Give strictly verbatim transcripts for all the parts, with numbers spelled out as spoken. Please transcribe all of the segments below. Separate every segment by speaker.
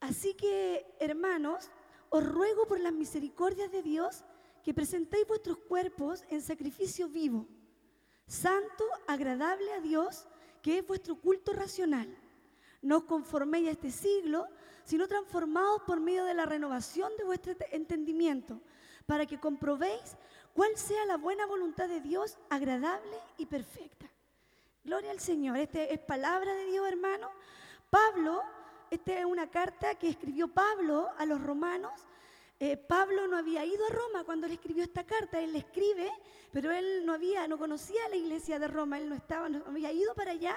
Speaker 1: Así que, hermanos, os ruego por las misericordias de Dios que presentéis vuestros cuerpos en sacrificio vivo, santo, agradable a Dios, que es vuestro culto racional. No os conforméis a este siglo, sino transformaos por medio de la renovación de vuestro entendimiento, para que comprobéis cuál sea la buena voluntad de Dios, agradable y perfecta. Gloria al Señor. Esta es palabra de Dios, hermano. Pablo, esta es una carta que escribió Pablo a los romanos. Eh, Pablo no había ido a Roma cuando le escribió esta carta. Él le escribe, pero él no había, no conocía la iglesia de Roma. Él no estaba, no había ido para allá.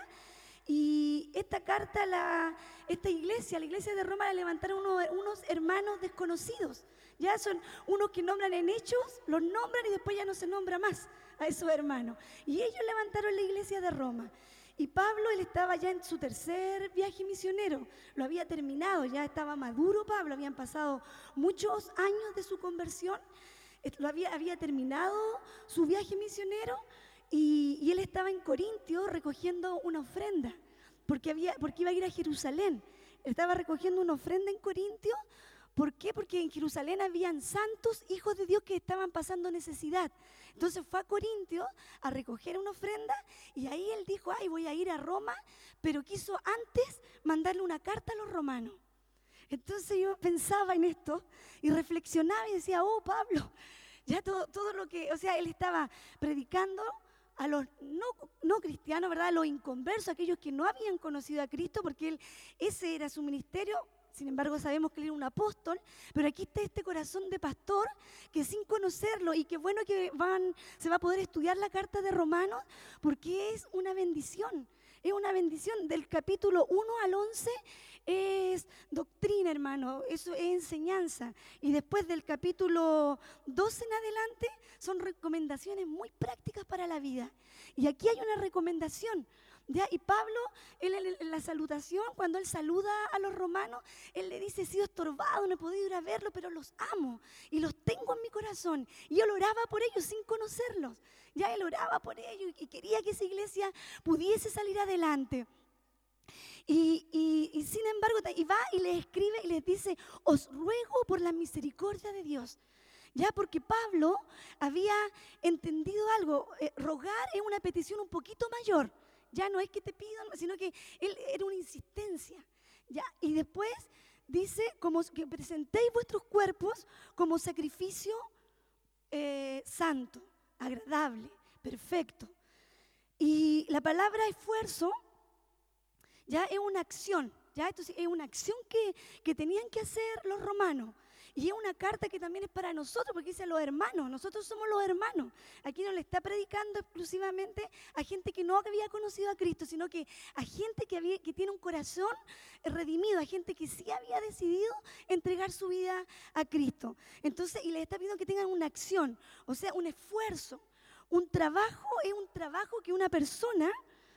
Speaker 1: Y esta carta, la, esta iglesia, la iglesia de Roma, la levantaron unos, unos hermanos desconocidos. Ya son unos que nombran en hechos, los nombran y después ya no se nombra más a esos hermanos. Y ellos levantaron la iglesia de Roma. Y Pablo, él estaba ya en su tercer viaje misionero, lo había terminado, ya estaba maduro Pablo, habían pasado muchos años de su conversión, lo había, había terminado su viaje misionero. Y, y él estaba en Corintio recogiendo una ofrenda, porque, había, porque iba a ir a Jerusalén. Él estaba recogiendo una ofrenda en Corintio. ¿Por qué? Porque en Jerusalén habían santos hijos de Dios que estaban pasando necesidad. Entonces fue a Corintio a recoger una ofrenda y ahí él dijo, ay, voy a ir a Roma, pero quiso antes mandarle una carta a los romanos. Entonces yo pensaba en esto y reflexionaba y decía, oh, Pablo, ya todo, todo lo que, o sea, él estaba predicando a los no, no cristianos, ¿verdad? A los inconversos, aquellos que no habían conocido a Cristo, porque él, ese era su ministerio. Sin embargo, sabemos que él era un apóstol, pero aquí está este corazón de pastor que sin conocerlo, y qué bueno que van, se va a poder estudiar la carta de Romanos, porque es una bendición, es una bendición. Del capítulo uno al once es doctrina, hermano, eso es enseñanza. Y después del capítulo doce en adelante son recomendaciones muy prácticas para la vida. Y aquí hay una recomendación. ¿Ya? Y Pablo, él, él, en la salutación, cuando él saluda a los romanos, él le dice, he sido estorbado, no he podido ir a verlos, pero los amo y los tengo en mi corazón. Y él oraba por ellos sin conocerlos. Ya él oraba por ellos y quería que esa iglesia pudiese salir adelante. Y, y, y sin embargo, y va y les escribe y les dice, os ruego por la misericordia de Dios. Ya, porque Pablo había entendido algo, eh, rogar es una petición un poquito mayor. Ya no es que te pidan, sino que él era una insistencia. Ya, y después dice como que presentéis vuestros cuerpos como sacrificio eh, santo, agradable, perfecto. Y la palabra esfuerzo ya es una acción, ya entonces es una acción que, que tenían que hacer los romanos. Y es una carta que también es para nosotros, porque dice los hermanos, nosotros somos los hermanos. Aquí no le está predicando exclusivamente a gente que no había conocido a Cristo, sino que a gente que, había, que tiene un corazón redimido, a gente que sí había decidido entregar su vida a Cristo. Entonces, y les está pidiendo que tengan una acción, o sea, un esfuerzo, un trabajo, es un trabajo que una persona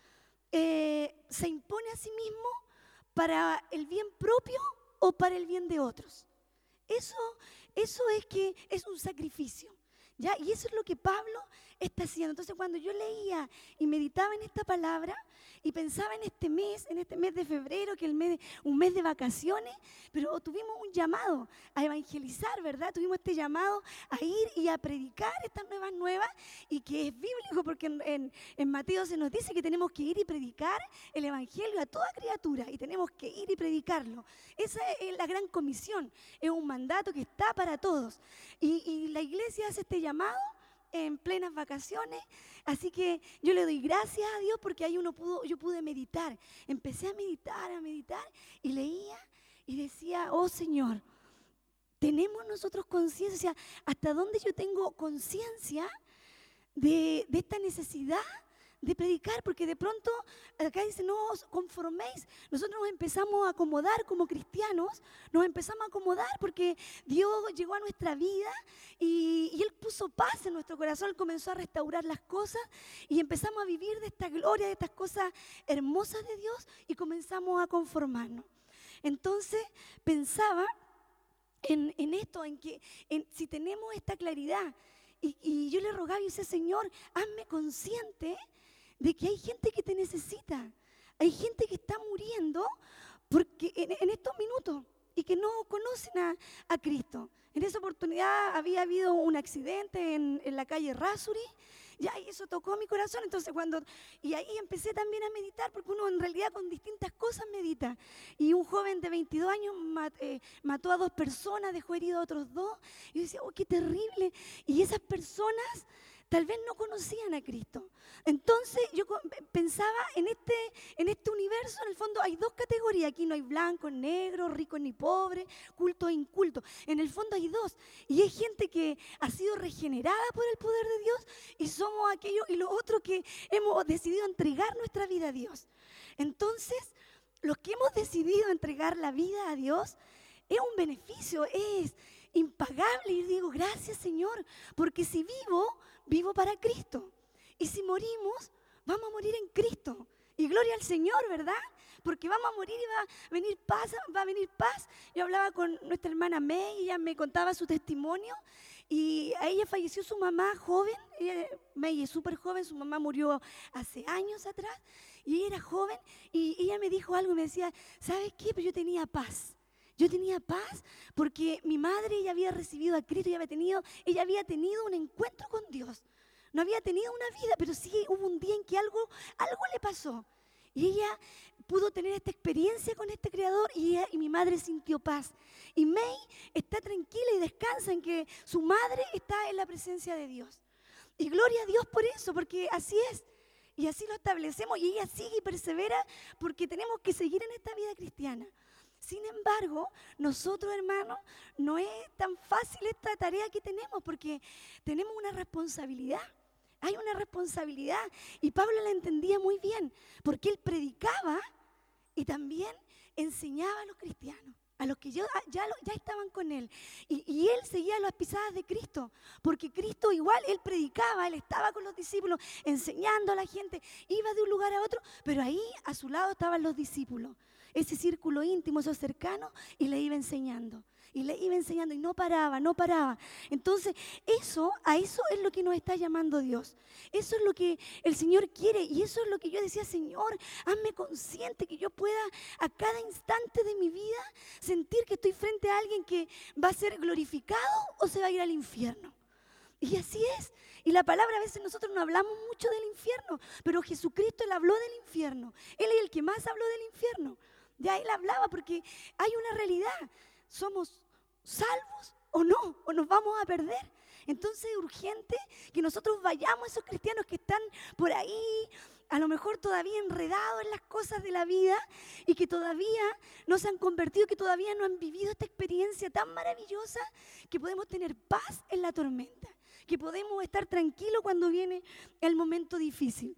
Speaker 1: eh, se impone a sí mismo para el bien propio o para el bien de otros. Eso, eso es que es un sacrificio, ¿ya? Y eso es lo que Pablo está haciendo. Entonces, cuando yo leía y meditaba en esta palabra y pensaba en este mes, en este mes de febrero, que es el mes de, un mes de vacaciones, pero tuvimos un llamado a evangelizar, ¿verdad? Tuvimos este llamado a ir y a predicar estas nuevas nuevas, y que es bíblico porque en, en, en Mateo se nos dice que tenemos que ir y predicar el evangelio a toda criatura, y tenemos que ir y predicarlo. Esa es la gran comisión, es un mandato que está para todos. Y, y la iglesia hace este llamado en plenas vacaciones, así que yo le doy gracias a Dios porque ahí uno pudo, yo pude meditar, empecé a meditar, a meditar y leía y decía, oh Señor, tenemos nosotros conciencia, hasta dónde yo tengo conciencia de, de esta necesidad de predicar, porque de pronto acá dice, no os conforméis. Nosotros nos empezamos a acomodar como cristianos, nos empezamos a acomodar porque Dios llegó a nuestra vida y, y Él puso paz en nuestro corazón, Él comenzó a restaurar las cosas y empezamos a vivir de esta gloria, de estas cosas hermosas de Dios, y comenzamos a conformarnos. Entonces pensaba en, en esto, en que en, si tenemos esta claridad, y, y yo le rogaba y decía, Señor, hazme consciente de que hay gente que te necesita, hay gente que está muriendo porque en, en estos minutos, y que no conocen a, a Cristo. En esa oportunidad había habido un accidente en, en la calle Rasuri, ya, y eso tocó mi corazón. Entonces cuando, y ahí empecé también a meditar, porque uno en realidad con distintas cosas medita. Y un joven de veintidós años mat, eh, mató a dos personas, dejó herido a otros dos. Y yo decía, oh, qué terrible. Y esas personas tal vez no conocían a Cristo. Entonces yo pensaba en este, en este universo, en el fondo hay dos categorías. Aquí no hay blancos, negros, ricos ni pobres, cultos e incultos. En el fondo hay dos. Y hay gente que ha sido regenerada por el poder de Dios y somos aquellos y los otros que hemos decidido entregar nuestra vida a Dios. Entonces, los que hemos decidido entregar la vida a Dios es un beneficio, es impagable. Y digo, gracias Señor, porque si vivo, vivo para Cristo. Y si morimos, vamos a morir en Cristo. Y gloria al Señor, ¿verdad? Porque vamos a morir y va a venir paz, va a venir paz. Yo hablaba con nuestra hermana May y ella me contaba su testimonio. Y a ella falleció su mamá joven. Ella, May es súper joven, su mamá murió hace años atrás. Y ella era joven y ella me dijo algo y me decía, ¿sabes qué? Pero yo tenía paz. Yo tenía paz porque mi madre ella había recibido a Cristo, ella había tenido, ella había tenido un encuentro con Dios. No había tenido una vida, pero sí hubo un día en que algo, algo le pasó. Y ella pudo tener esta experiencia con este Creador y, ella, y mi madre sintió paz. Y May está tranquila y descansa en que su madre está en la presencia de Dios. Y gloria a Dios por eso, porque así es. Y así lo establecemos y ella sigue y persevera porque tenemos que seguir en esta vida cristiana. Sin embargo, nosotros, hermanos, no es tan fácil esta tarea que tenemos porque tenemos una responsabilidad. Hay una responsabilidad y Pablo la entendía muy bien porque él predicaba y también enseñaba a los cristianos, a los que ya, ya, ya estaban con él. Y, y él seguía las pisadas de Cristo porque Cristo igual, él predicaba, él estaba con los discípulos enseñando a la gente, iba de un lugar a otro, pero ahí a su lado estaban los discípulos. Ese círculo íntimo, esos cercanos, y le iba enseñando, y le iba enseñando, y no paraba, no paraba. Entonces, eso, a eso es lo que nos está llamando Dios. Eso es lo que el Señor quiere, y eso es lo que yo decía, Señor, hazme consciente que yo pueda a cada instante de mi vida sentir que estoy frente a alguien que va a ser glorificado o se va a ir al infierno. Y así es. Y la palabra, a veces nosotros no hablamos mucho del infierno, pero Jesucristo, Él habló del infierno. Él es el que más habló del infierno. Ya Él hablaba porque hay una realidad. ¿Somos salvos o no? ¿O nos vamos a perder? Entonces es urgente que nosotros vayamos a esos cristianos que están por ahí, a lo mejor todavía enredados en las cosas de la vida y que todavía no se han convertido, que todavía no han vivido esta experiencia tan maravillosa que podemos tener paz en la tormenta, que podemos estar tranquilos cuando viene el momento difícil.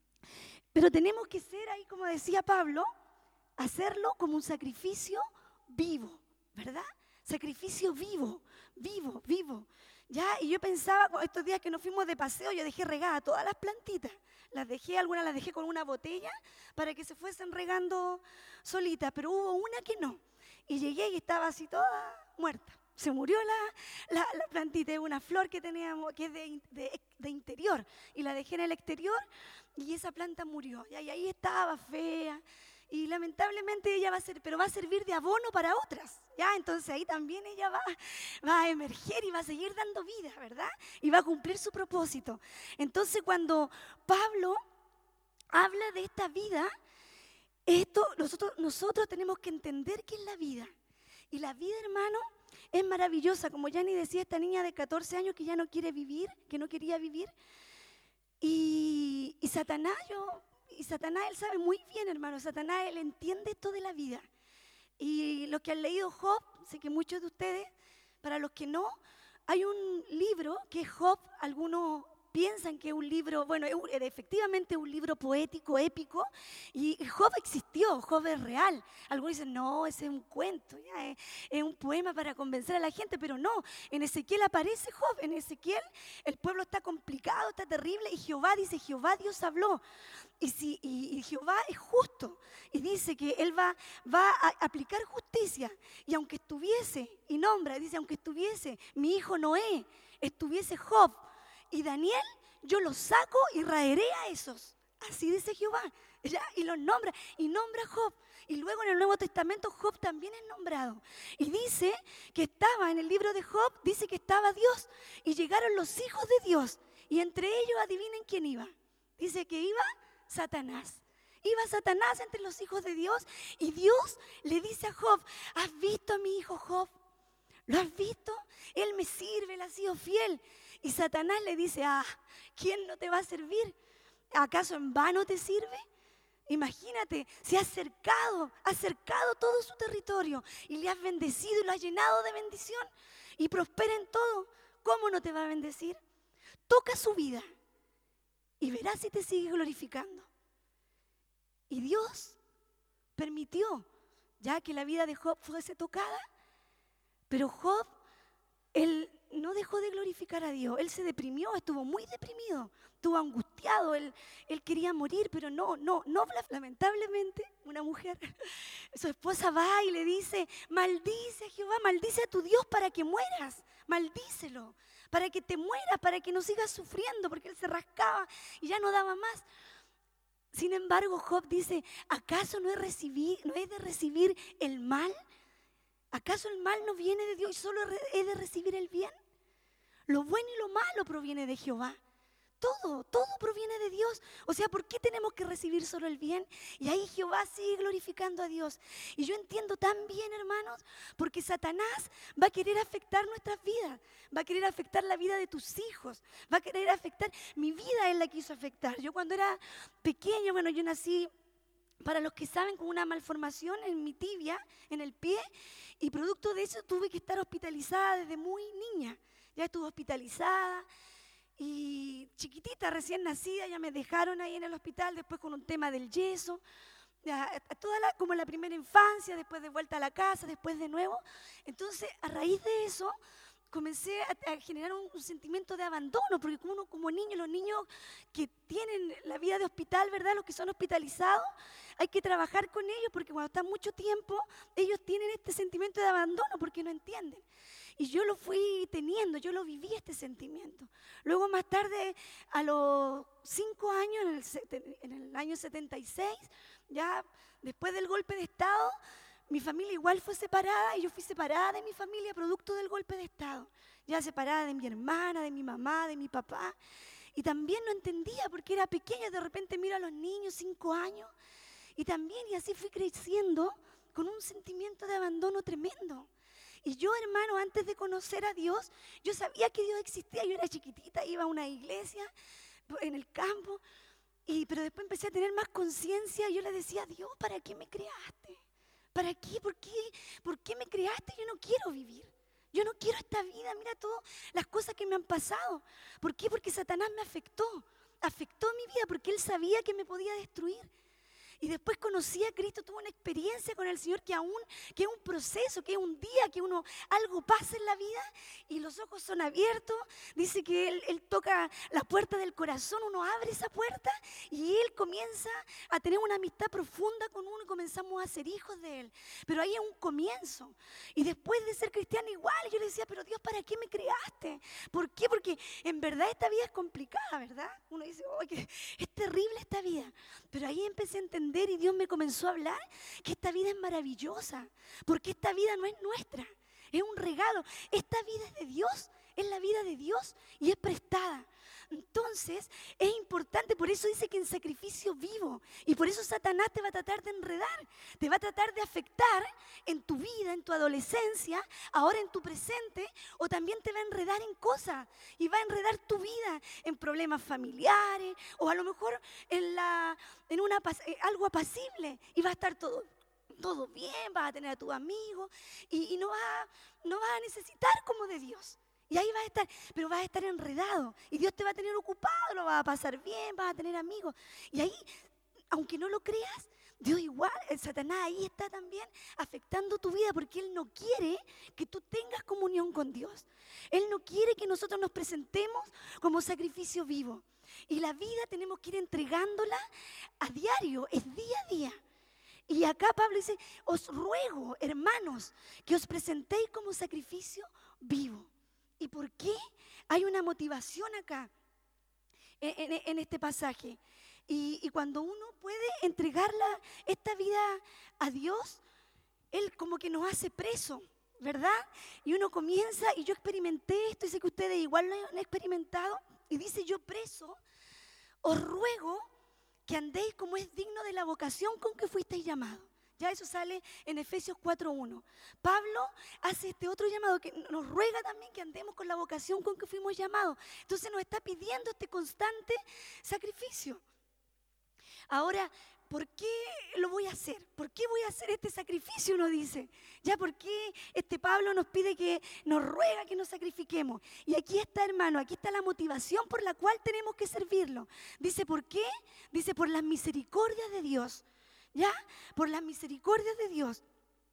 Speaker 1: Pero tenemos que ser ahí, como decía Pablo, hacerlo como un sacrificio vivo, ¿verdad? Sacrificio vivo, vivo, vivo. Ya, y yo pensaba, estos días que nos fuimos de paseo, yo dejé regadas todas las plantitas. Las dejé, algunas las dejé con una botella para que se fuesen regando solitas, pero hubo una que no. Y llegué y estaba así toda muerta. Se murió la, la, la plantita, es una flor que teníamos, que es de, de, de interior. Y la dejé en el exterior y esa planta murió. Y ahí estaba fea. Y lamentablemente ella va a ser, pero va a servir de abono para otras, ¿ya? Entonces ahí también ella va, va a emerger y va a seguir dando vida, ¿verdad? Y va a cumplir su propósito. Entonces cuando Pablo habla de esta vida, esto nosotros, nosotros tenemos que entender qué es la vida. Y la vida, hermano, es maravillosa. Como Yanni decía, esta niña de catorce años que ya no quiere vivir, que no quería vivir. Y, y Satanás, yo... Y Satanás, él sabe muy bien, hermano, Satanás, él entiende esto de la vida. Y los que han leído Job, sé que muchos de ustedes, para los que no, hay un libro que es Job, algunos piensan que es un libro, bueno, es efectivamente un libro poético, épico, y Job existió, Job es real. Algunos dicen, no, ese es un cuento, ya, es, es un poema para convencer a la gente, pero no, en Ezequiel aparece Job, en Ezequiel el pueblo está complicado, está terrible, y Jehová dice, Jehová Dios habló, y, si, y, y Jehová es justo, y dice que Él va, va a aplicar justicia, y aunque estuviese, y nombra, dice, aunque estuviese mi hijo Noé, estuviese Job, y Daniel, yo los saco y raeré a esos. Así dice Jehová. ¿ya? Y los nombra, y nombra a Job. Y luego en el Nuevo Testamento Job también es nombrado. Y dice que estaba, en el libro de Job, dice que estaba Dios. Y llegaron los hijos de Dios. Y entre ellos, adivinen quién iba. Dice que iba Satanás. Iba Satanás entre los hijos de Dios. Y Dios le dice a Job, ¿has visto a mi hijo Job? ¿Lo has visto? Él me sirve, él ha sido fiel. Y Satanás le dice, ah, ¿quién no te va a servir? ¿Acaso en vano te sirve? Imagínate, se ha cercado, ha cercado todo su territorio y le has bendecido y lo has llenado de bendición y prospera en todo. ¿Cómo no te va a bendecir? Toca su vida y verás si te sigue glorificando. Y Dios permitió ya que la vida de Job fuese tocada, pero Job, él no dejó de glorificar a Dios. Él se deprimió, estuvo muy deprimido, estuvo angustiado, él, él quería morir, pero no, no, no, lamentablemente, una mujer, su esposa va y le dice, maldice a Jehová, maldice a tu Dios para que mueras, maldícelo, para que te mueras, para que no sigas sufriendo, porque él se rascaba y ya no daba más. Sin embargo, Job dice, ¿acaso no he, recibir, no he de recibir el mal? ¿Acaso el mal no viene de Dios y solo he de recibir el bien? Lo bueno y lo malo proviene de Jehová. Todo, todo proviene de Dios. O sea, ¿por qué tenemos que recibir solo el bien? Y ahí Jehová sigue glorificando a Dios. Y yo entiendo tan bien, hermanos, porque Satanás va a querer afectar nuestras vidas. Va a querer afectar la vida de tus hijos. Va a querer afectar, mi vida él la quiso afectar. Yo cuando era pequeña, bueno, yo nací, para los que saben, con una malformación en mi tibia, en el pie, y producto de eso tuve que estar hospitalizada desde muy niña. Ya estuve hospitalizada y chiquitita, recién nacida, ya me dejaron ahí en el hospital, después con un tema del yeso, ya, toda la, como la primera infancia, después de vuelta a la casa, después de nuevo. Entonces, a raíz de eso, comencé a, a generar un, un sentimiento de abandono, porque como uno como niño, los niños que tienen la vida de hospital, ¿verdad? Los que son hospitalizados, hay que trabajar con ellos, porque cuando están mucho tiempo, ellos tienen este sentimiento de abandono, porque no entienden. Y yo lo fui teniendo, yo lo viví este sentimiento. Luego más tarde, a los cinco años, en el, en el año setenta y seis, ya después del golpe de Estado, mi familia igual fue separada y yo fui separada de mi familia producto del golpe de Estado. Ya separada de mi hermana, de mi mamá, de mi papá. Y también no entendía porque era pequeña, de repente miro a los niños, cinco años. Y también, y así fui creciendo con un sentimiento de abandono tremendo. Y yo, hermano, antes de conocer a Dios, yo sabía que Dios existía. Yo era chiquitita, iba a una iglesia en el campo, y, pero después empecé a tener más conciencia. Yo le decía, Dios, ¿para qué me creaste? ¿Para qué? ¿Por qué? ¿Por qué me creaste? Yo no quiero vivir. Yo no quiero esta vida. Mira todas las cosas que me han pasado. ¿Por qué? Porque Satanás me afectó. Afectó mi vida porque él sabía que me podía destruir. Y después conocí a Cristo, tuve una experiencia con el Señor que aún, que es un proceso, que es un día, que uno, algo pasa en la vida y los ojos son abiertos. Dice que Él, él toca la puerta del corazón, uno abre esa puerta y Él comienza a tener una amistad profunda con uno y comenzamos a ser hijos de Él. Pero ahí es un comienzo. Y después de ser cristiano igual, yo le decía, pero Dios, ¿para qué me creaste? ¿Por qué? Porque en verdad esta vida es complicada, ¿verdad? Uno dice, oh, que es terrible esta vida. Pero ahí empecé a entender y Dios me comenzó a hablar que esta vida es maravillosa, porque esta vida no es nuestra, es un regalo. Esta vida es de Dios, es la vida de Dios y es prestada. Entonces es importante, por eso dice que en sacrificio vivo, y por eso Satanás te va a tratar de enredar, te va a tratar de afectar en tu vida, en tu adolescencia, ahora en tu presente, o también te va a enredar en cosas, y va a enredar tu vida en problemas familiares, o a lo mejor en, la, en una, algo apacible, y va a estar todo, todo bien, vas a tener a tus amigos, y, y no, vas, no vas a necesitar como de Dios. Y ahí vas a estar, pero vas a estar enredado. Y Dios te va a tener ocupado, lo vas a pasar bien, vas a tener amigos. Y ahí, aunque no lo creas, Dios igual, el Satanás ahí está también afectando tu vida porque Él no quiere que tú tengas comunión con Dios. Él no quiere que nosotros nos presentemos como sacrificio vivo. Y la vida tenemos que ir entregándola a diario, es día a día. Y acá Pablo dice, os ruego, hermanos, que os presentéis como sacrificio vivo. ¿Y por qué? Hay una motivación acá, en, en, en este pasaje. Y, y cuando uno puede entregarla, esta vida a Dios, Él como que nos hace preso, ¿verdad? Y uno comienza, y yo experimenté esto, y sé que ustedes igual lo han experimentado, y dice: yo preso, os ruego que andéis como es digno de la vocación con que fuisteis llamados. Ya eso sale en Efesios cuatro uno. Pablo hace este otro llamado que nos ruega también que andemos con la vocación con que fuimos llamados. Entonces nos está pidiendo este constante sacrificio. Ahora, ¿por qué lo voy a hacer? ¿Por qué voy a hacer este sacrificio? Uno dice, ¿ya por qué este Pablo nos pide que nos ruega que nos sacrifiquemos? Y aquí está, hermano, aquí está la motivación por la cual tenemos que servirlo. Dice, ¿por qué? Dice, por las misericordias de Dios, ¿ya? Por las misericordias de Dios.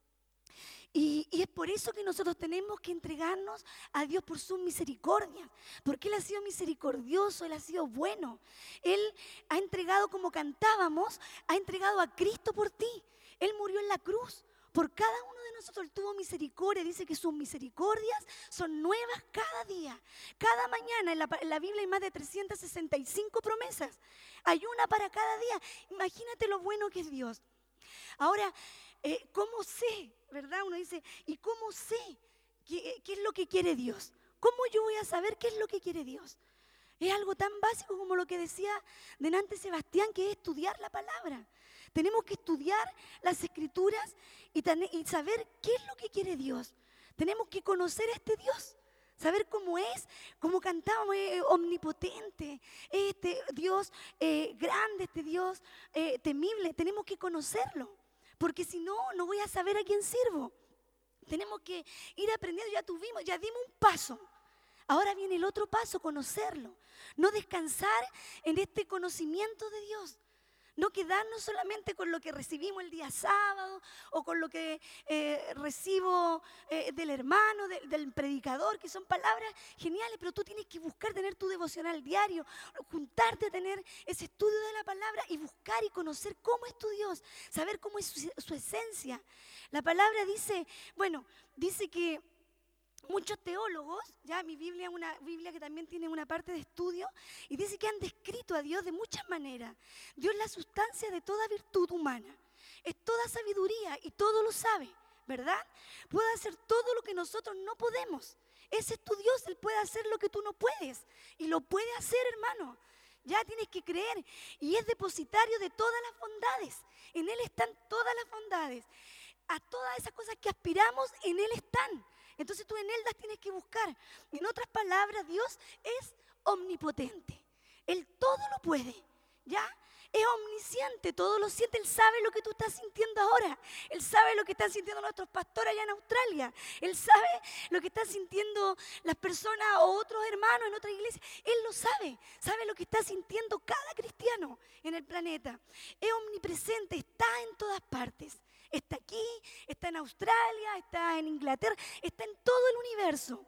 Speaker 1: Y, y es por eso que nosotros tenemos que entregarnos a Dios por sus misericordias, porque Él ha sido misericordioso, Él ha sido bueno. Él ha entregado, como cantábamos, ha entregado a Cristo por ti. Él murió en la cruz. Por cada uno de nosotros Él tuvo misericordia. Dice que sus misericordias son nuevas cada día. Cada mañana en la, en la Biblia hay más de trescientas sesenta y cinco promesas. Hay una para cada día. Imagínate lo bueno que es Dios. Ahora, eh, ¿cómo sé? ¿Verdad? Uno dice, ¿y cómo sé qué, qué es lo que quiere Dios? ¿Cómo yo voy a saber qué es lo que quiere Dios? Es algo tan básico como lo que decía delante Sebastián, que es estudiar la palabra. Tenemos que estudiar las escrituras y, y saber qué es lo que quiere Dios. Tenemos que conocer a este Dios, saber cómo es, cómo cantábamos, eh, omnipotente, este Dios eh, grande, este Dios eh, temible. Tenemos que conocerlo. Porque si no, no voy a saber a quién sirvo. Tenemos que ir aprendiendo, ya tuvimos, ya dimos un paso. Ahora viene el otro paso, conocerlo. No descansar en este conocimiento de Dios. No quedarnos solamente con lo que recibimos el día sábado o con lo que eh, recibo eh, del hermano, de, del predicador, que son palabras geniales, pero tú tienes que buscar tener tu devocional diario, juntarte a tener ese estudio de la palabra y buscar y conocer cómo es tu Dios, saber cómo es su, su esencia. La palabra dice, bueno, dice que muchos teólogos, ya mi Biblia es una Biblia que también tiene una parte de estudio, y dice que han descrito a Dios de muchas maneras. Dios es la sustancia de toda virtud humana, es toda sabiduría y todo lo sabe, ¿verdad? Puede hacer todo lo que nosotros no podemos. Ese es tu Dios, Él puede hacer lo que tú no puedes, y lo puede hacer, hermano. Ya tienes que creer, y es depositario de todas las bondades. En Él están todas las bondades. A todas esas cosas que aspiramos, en Él están. Entonces tú en Él las tienes que buscar. En otras palabras, Dios es omnipotente. Él todo lo puede, ¿ya? Es omnisciente, todo lo siente. Él sabe lo que tú estás sintiendo ahora. Él sabe lo que están sintiendo nuestros pastores allá en Australia. Él sabe lo que están sintiendo las personas o otros hermanos en otra iglesia. Él lo sabe. Sabe lo que está sintiendo cada cristiano en el planeta. Es omnipresente, está en todas partes. Está aquí, está en Australia, está en Inglaterra, está en todo el universo.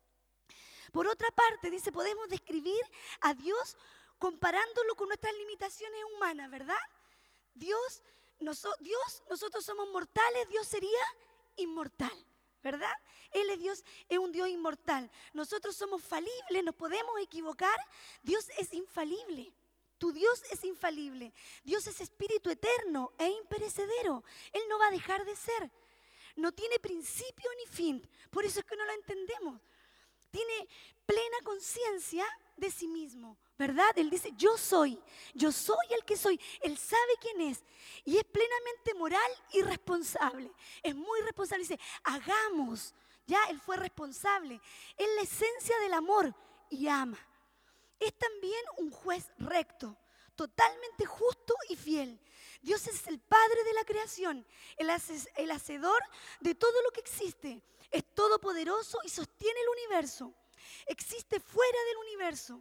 Speaker 1: Por otra parte, dice, podemos describir a Dios comparándolo con nuestras limitaciones humanas, ¿verdad? Dios, noso- Dios, nosotros somos mortales, Dios sería inmortal, ¿verdad? Él es Dios, es un Dios inmortal. Nosotros somos falibles, nos podemos equivocar, Dios es infalible. Tu Dios es infalible. Dios es espíritu eterno e imperecedero. Él no va a dejar de ser. No tiene principio ni fin. Por eso es que no lo entendemos. Tiene plena conciencia de sí mismo, ¿verdad? Él dice, yo soy, yo soy el que soy. Él sabe quién es. Y es plenamente moral y responsable. Es muy responsable. Dice, hagamos. Ya, Él fue responsable. Es la esencia del amor y ama. Es también un juez recto, totalmente justo y fiel. Dios es el Padre de la creación, el, hace, el hacedor de todo lo que existe. Es todopoderoso y sostiene el universo. Existe fuera del universo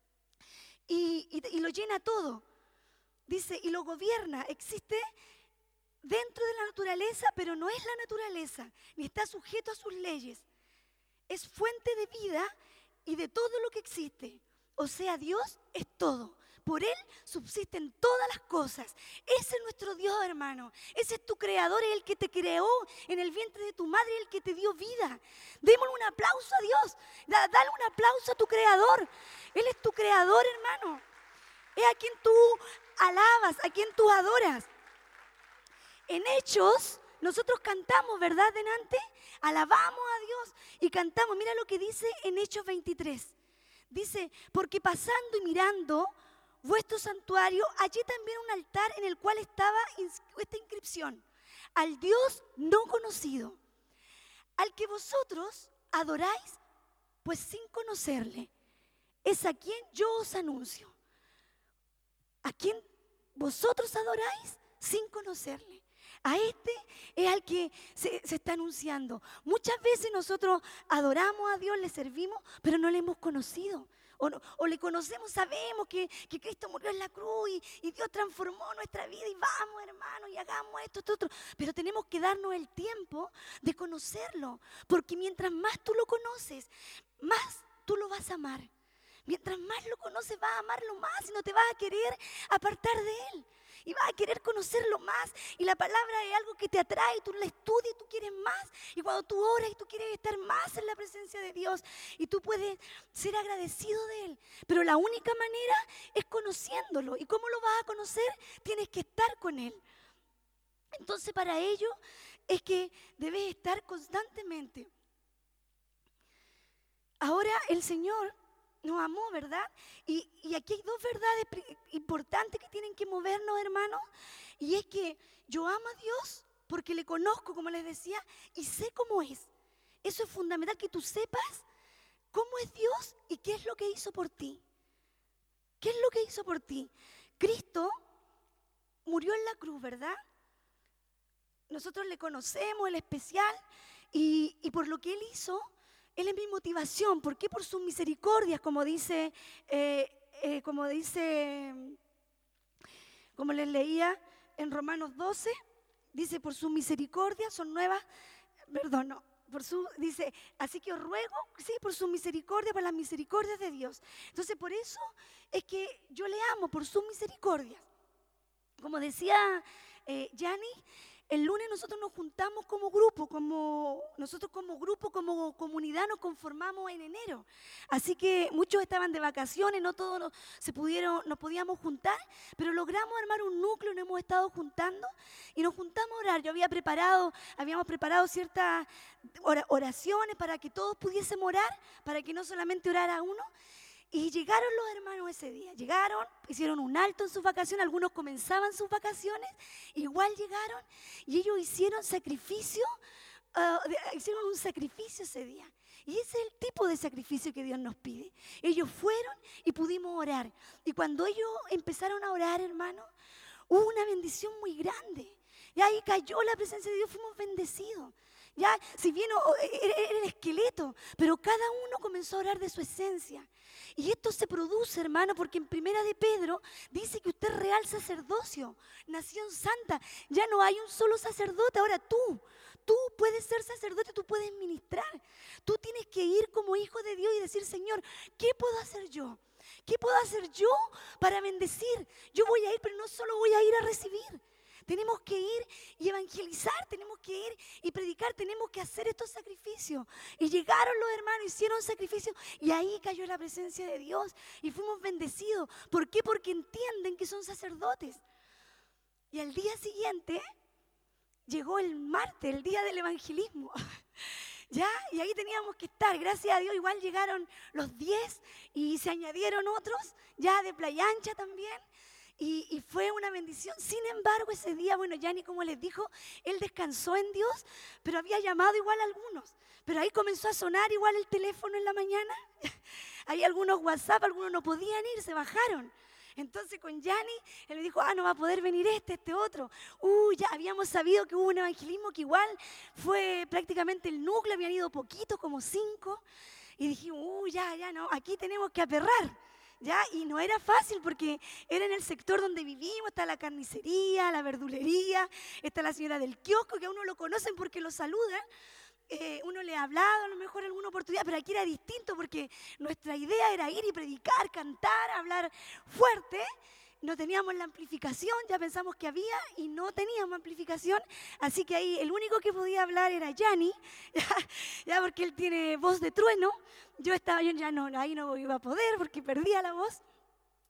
Speaker 1: y, y, y lo llena todo. Dice, y lo gobierna. Existe dentro de la naturaleza, pero no es la naturaleza, ni está sujeto a sus leyes. Es fuente de vida y de todo lo que existe. O sea, Dios es todo. Por Él subsisten todas las cosas. Ese es nuestro Dios, hermano. Ese es tu creador, es el que te creó en el vientre de tu madre, el que te dio vida. Démosle un aplauso a Dios. Da, dale un aplauso a tu creador. Él es tu creador, hermano. Es a quien tú alabas, a quien tú adoras. En Hechos, nosotros cantamos, ¿verdad? Delante, alabamos a Dios y cantamos. Mira lo que dice en Hechos veintitrés. Dice, porque pasando y mirando vuestro santuario, hallé también un altar en el cual estaba esta inscripción: al Dios no conocido, al que vosotros adoráis, pues sin conocerle, es a quien yo os anuncio. A quien vosotros adoráis sin conocerle. A este es al que se, se está anunciando. Muchas veces nosotros adoramos a Dios, le servimos, pero no le hemos conocido. O, no, o le conocemos, sabemos que, que Cristo murió en la cruz y, y Dios transformó nuestra vida y vamos, hermanos, y hagamos esto, esto, otro. Pero tenemos que darnos el tiempo de conocerlo, porque mientras más tú lo conoces, más tú lo vas a amar. Mientras más lo conoces, vas a amarlo más y no te vas a querer apartar de él. Y vas a querer conocerlo más. Y la palabra es algo que te atrae, tú la estudias y tú quieres más. Y cuando tú oras y tú quieres estar más en la presencia de Dios, y tú puedes ser agradecido de Él. Pero la única manera es conociéndolo. ¿Y cómo lo vas a conocer? Tienes que estar con Él. Entonces para ello es que debes estar constantemente. Ahora el Señor nos amó, ¿verdad? Y, y aquí hay dos verdades importantes que tienen que movernos, hermanos. Y es que yo amo a Dios porque le conozco, como les decía, y sé cómo es. Eso es fundamental, que tú sepas cómo es Dios y qué es lo que hizo por ti. ¿Qué es lo que hizo por ti? Cristo murió en la cruz, ¿verdad? Nosotros le conocemos, el especial, y, y por lo que Él hizo, Él es mi motivación. ¿Por qué? Por sus misericordias, como dice, eh, eh, como dice, como les leía en Romanos doce, dice, por sus misericordias son nuevas, perdón, no, por su, dice, así que os ruego, sí, por su misericordia, por las misericordias de Dios. Entonces, por eso es que yo le amo, por sus misericordias. Como decía eh, Yanni, el lunes nosotros nos juntamos como grupo, como nosotros como grupo, como comunidad nos conformamos en enero. Así que muchos estaban de vacaciones, no todos nos, se pudieron, nos podíamos juntar, pero logramos armar un núcleo, nos hemos estado juntando y nos juntamos a orar. Yo había preparado, habíamos preparado ciertas oraciones para que todos pudiésemos orar, para que no solamente orara uno. Y llegaron los hermanos ese día, llegaron, hicieron un alto en sus vacaciones, algunos comenzaban sus vacaciones, igual llegaron y ellos hicieron sacrificio, uh, hicieron un sacrificio ese día. Y ese es el tipo de sacrificio que Dios nos pide. Ellos fueron y pudimos orar. Y cuando ellos empezaron a orar, hermanos, hubo una bendición muy grande. Y ahí cayó la presencia de Dios, fuimos bendecidos. Ya, si bien era el esqueleto, pero cada uno comenzó a orar de su esencia. Y esto se produce, hermano, porque en Primera de Pedro dice que usted es real sacerdocio, nación santa. Ya no hay un solo sacerdote, ahora tú, tú puedes ser sacerdote, tú puedes ministrar. Tú tienes que ir como hijo de Dios y decir, Señor, ¿qué puedo hacer yo? ¿Qué puedo hacer yo para bendecir? Yo voy a ir, pero no solo voy a ir a recibir. Tenemos que ir y evangelizar, tenemos que ir y predicar, tenemos que hacer estos sacrificios. Y llegaron los hermanos, hicieron sacrificios y ahí cayó la presencia de Dios y fuimos bendecidos. ¿Por qué? Porque entienden que son sacerdotes. Y al día siguiente llegó el martes, el día del evangelismo. ¿Ya? Y ahí teníamos que estar, gracias a Dios, igual llegaron los diez y se añadieron otros, ya de Playa Ancha también. Y, y fue una bendición. Sin embargo, ese día, bueno, Yanni, como les dijo, él descansó en Dios, pero había llamado igual a algunos. Pero ahí comenzó a sonar igual el teléfono en la mañana. Hay algunos WhatsApp, algunos no podían ir, se bajaron. Entonces con Yanni, él le dijo, ah, no va a poder venir este, este otro. Uh, ya habíamos sabido que hubo un evangelismo que igual fue prácticamente el núcleo, habían ido poquitos, como cinco. Y dijimos, uh, ya, ya, no, aquí tenemos que aperrar. ¿Ya? Y no era fácil porque era en el sector donde vivimos, está la carnicería, la verdulería, está la señora del kiosco, que a uno lo conocen porque lo saludan. Eh, uno le ha hablado a lo mejor en alguna oportunidad, pero aquí era distinto porque nuestra idea era ir y predicar, cantar, hablar fuerte. No teníamos la amplificación, ya pensamos que había y no teníamos amplificación, así que ahí el único que podía hablar era Yanni, ya, ya porque él tiene voz de trueno. Yo estaba, yo ya no, ahí no iba a poder porque perdía la voz.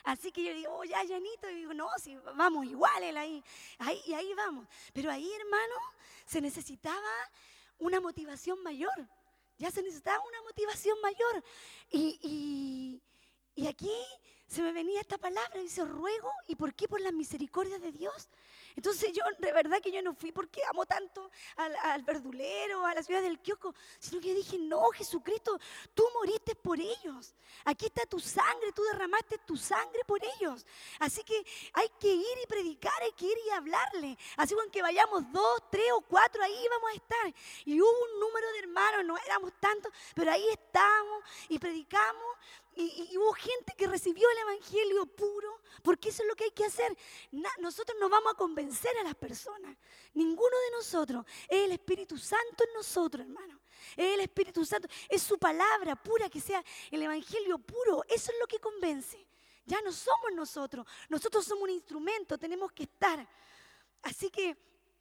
Speaker 1: Así que yo digo, oh, ya, Janito, y digo, no, si vamos iguales ahí, ahí, y ahí vamos. Pero ahí, hermano, se necesitaba una motivación mayor. Ya se necesitaba una motivación mayor. Y, y, y aquí se me venía esta palabra, dice, ruego, ¿y por qué? Por las misericordias de Dios. Entonces yo, de verdad que yo no fui porque amo tanto al, al verdulero, a la ciudad del kiosco, sino que yo dije, no, Jesucristo, tú moriste por ellos. Aquí está tu sangre, tú derramaste tu sangre por ellos. Así que hay que ir y predicar, hay que ir y hablarle. Así que vayamos dos, tres o cuatro, ahí vamos a estar. Y hubo un número de hermanos, no éramos tantos, pero ahí estamos y predicamos. Y, y, y hubo gente que recibió el evangelio puro, porque eso es lo que hay que hacer. Na, nosotros no vamos a convencer a las personas, ninguno de nosotros. Es el Espíritu Santo en nosotros, hermano. Es el Espíritu Santo, es su palabra pura, que sea el evangelio puro. Eso es lo que convence. Ya no somos nosotros, nosotros somos un instrumento, tenemos que estar. Así que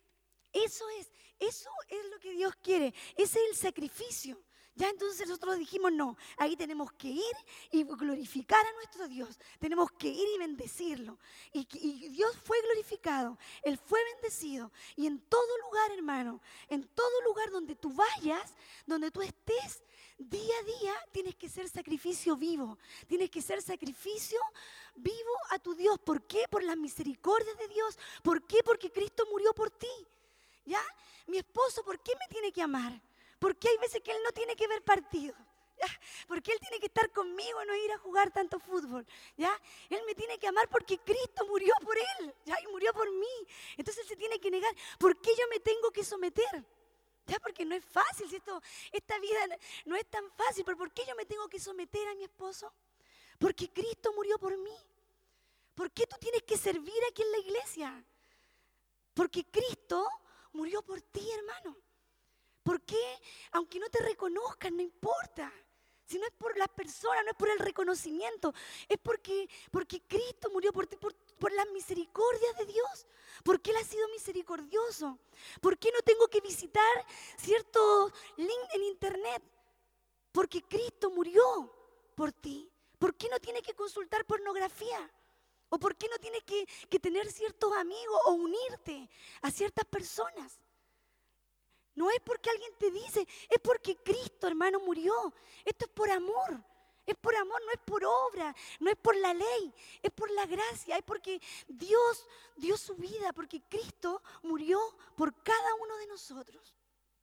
Speaker 1: eso es, eso es lo que Dios quiere, ese es el sacrificio. Ya entonces nosotros dijimos, no, ahí tenemos que ir y glorificar a nuestro Dios. Tenemos que ir y bendecirlo. Y, y Dios fue glorificado, Él fue bendecido. Y en todo lugar, hermano, en todo lugar donde tú vayas, donde tú estés, día a día tienes que ser sacrificio vivo. Tienes que ser sacrificio vivo a tu Dios. ¿Por qué? Por las misericordias de Dios. ¿Por qué? Porque Cristo murió por ti. ¿Ya? Mi esposo, ¿por qué me tiene que amar? Porque hay veces que él no tiene que ver partidos, ¿ya? Porque él tiene que estar conmigo y no ir a jugar tanto fútbol, ¿ya? Él me tiene que amar porque Cristo murió por él, ¿ya? Y murió por mí. Entonces él se tiene que negar. ¿Por qué yo me tengo que someter? ¿Ya? Porque no es fácil, si esto, esta vida no es tan fácil. ¿Pero por qué yo me tengo que someter a mi esposo? Porque Cristo murió por mí. ¿Por qué tú tienes que servir aquí en la iglesia? Porque Cristo murió por ti, hermano. ¿Por qué? Aunque no te reconozcan, no importa. Si no es por las personas, no es por el reconocimiento, es porque, porque Cristo murió por ti, por, por las misericordias de Dios. Porque Él ha sido misericordioso. ¿Por qué no tengo que visitar ciertos links en internet? Porque Cristo murió por ti. ¿Por qué no tienes que consultar pornografía? ¿O por qué no tienes que, que tener ciertos amigos o unirte a ciertas personas? No es porque alguien te dice, es porque Cristo, hermano, murió. Esto es por amor, es por amor, no es por obra, no es por la ley, es por la gracia, es porque Dios dio su vida, porque Cristo murió por cada uno de nosotros.